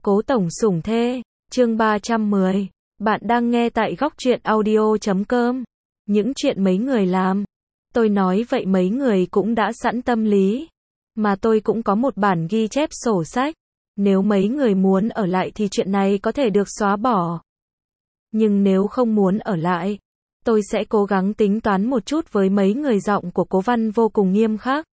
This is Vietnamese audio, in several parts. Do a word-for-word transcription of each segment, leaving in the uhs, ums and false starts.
Cố tổng sủng thê, chương ba trăm mười. Bạn đang nghe tại góc truyện audio chấm com. Những chuyện mấy người làm. Tôi nói vậy mấy người cũng đã sẵn tâm lý. Mà tôi cũng có một bản ghi chép sổ sách. Nếu mấy người muốn ở lại thì chuyện này có thể được xóa bỏ. Nhưng nếu không muốn ở lại, tôi sẽ cố gắng tính toán một chút với mấy người. Giọng của Cố Văn vô cùng nghiêm khắc.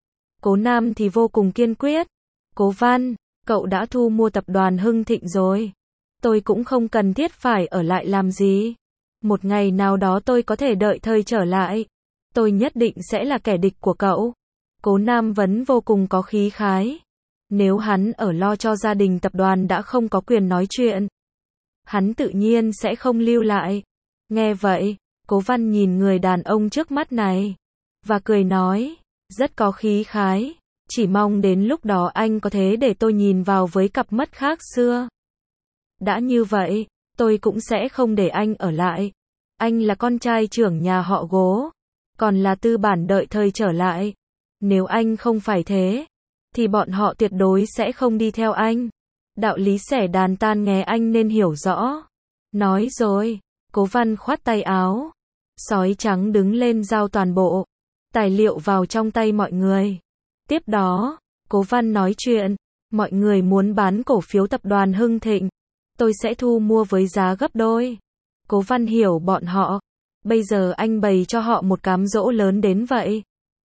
Cố Nam thì vô cùng kiên quyết. Cố Văn, cậu đã thu mua tập đoàn Hưng Thịnh rồi. Tôi cũng không cần thiết phải ở lại làm gì. Một ngày nào đó tôi có thể đợi thời trở lại. Tôi nhất định sẽ là kẻ địch của cậu. Cố Nam vẫn vô cùng có khí khái. Nếu hắn ở lo cho gia đình tập đoàn đã không có quyền nói chuyện, hắn tự nhiên sẽ không lưu lại. Nghe vậy, Cố Văn nhìn người đàn ông trước mắt này và cười nói, rất có khí khái. Chỉ mong đến lúc đó anh có thể để tôi nhìn vào với cặp mắt khác xưa. Đã như vậy, tôi cũng sẽ không để anh ở lại. Anh là con trai trưởng nhà họ Cố, còn là tư bản đợi thời trở lại. Nếu anh không phải thế, thì bọn họ tuyệt đối sẽ không đi theo anh. Đạo lý xẻ đàn tan nghe anh nên hiểu rõ. Nói rồi, Cố Văn khoát tay áo. Sói trắng đứng lên giao toàn bộ tài liệu vào trong tay mọi người. Tiếp đó, Cố Văn nói chuyện, mọi người muốn bán cổ phiếu tập đoàn Hưng Thịnh, tôi sẽ thu mua với giá gấp đôi. Cố Văn hiểu bọn họ, bây giờ anh bày cho họ một cám dỗ lớn đến vậy,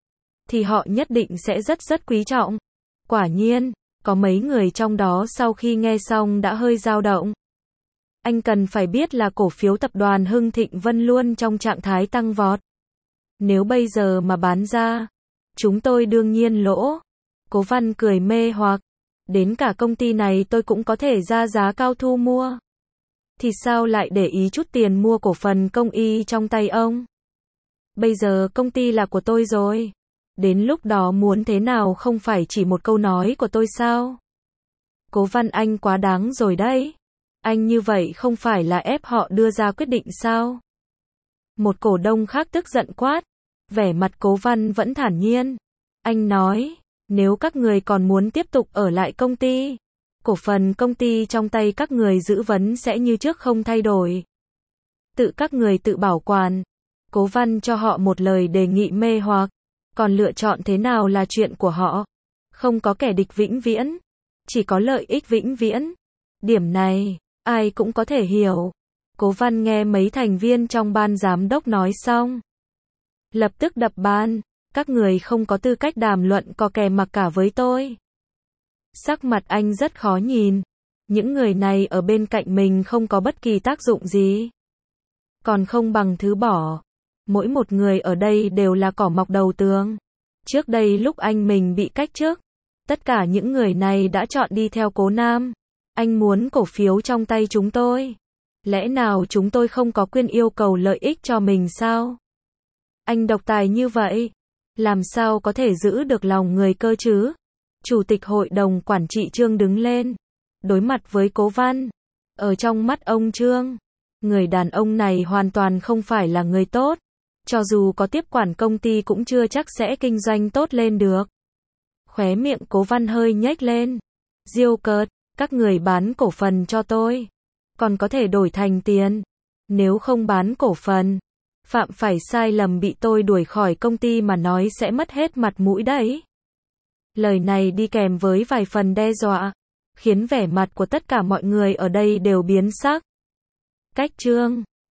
thì họ nhất định sẽ rất rất quý trọng. Quả nhiên, có mấy người trong đó sau khi nghe xong đã hơi dao động. Anh cần phải biết là cổ phiếu tập đoàn Hưng Thịnh vẫn luôn trong trạng thái tăng vọt. Nếu bây giờ mà bán ra, chúng tôi đương nhiên lỗ. Cố Văn cười mê hoặc. Đến cả công ty này tôi cũng có thể ra giá cao thu mua. Thì sao lại để ý chút tiền mua cổ phần công y trong tay ông? Bây giờ công ty là của tôi rồi. Đến lúc đó muốn thế nào không phải chỉ một câu nói của tôi sao? Cố Văn anh quá đáng rồi đấy. Anh như vậy không phải là ép họ đưa ra quyết định sao? Một cổ đông khác tức giận quát. Vẻ mặt Cố Văn vẫn thản nhiên. Anh nói, nếu các người còn muốn tiếp tục ở lại công ty, cổ phần công ty trong tay các người giữ vẫn sẽ như trước không thay đổi. Tự các người tự bảo quản. Cố Văn cho họ một lời đề nghị mê hoặc. Còn lựa chọn thế nào là chuyện của họ. Không có kẻ địch vĩnh viễn, chỉ có lợi ích vĩnh viễn. Điểm này, ai cũng có thể hiểu. Cố Văn nghe mấy thành viên trong ban giám đốc nói xong, lập tức đập bàn. Các người không có tư cách đàm luận có kè mặc cả với tôi. Sắc mặt anh rất khó nhìn. Những người này ở bên cạnh mình không có bất kỳ tác dụng gì. Còn không bằng thứ bỏ. Mỗi một người ở đây đều là cỏ mọc đầu tường. Trước đây lúc anh mình bị cách chức, tất cả những người này đã chọn đi theo Cố Nam. Anh muốn cổ phiếu trong tay chúng tôi. Lẽ nào chúng tôi không có quyền yêu cầu lợi ích cho mình sao? Anh độc tài như vậy, làm sao có thể giữ được lòng người cơ chứ? Chủ tịch hội đồng quản trị Trương đứng lên, đối mặt với Cố Văn. Ở trong mắt ông Trương, người đàn ông này hoàn toàn không phải là người tốt. Cho dù có tiếp quản công ty cũng chưa chắc sẽ kinh doanh tốt lên được. Khóe miệng Cố Văn hơi nhếch lên. Diêu cợt, các người bán cổ phần cho tôi, còn có thể đổi thành tiền. Nếu không bán cổ phần, phạm phải sai lầm bị tôi đuổi khỏi công ty mà nói sẽ mất hết mặt mũi đấy. Lời này đi kèm với vài phần đe dọa, khiến vẻ mặt của tất cả mọi người ở đây đều biến sắc. Cách Trương,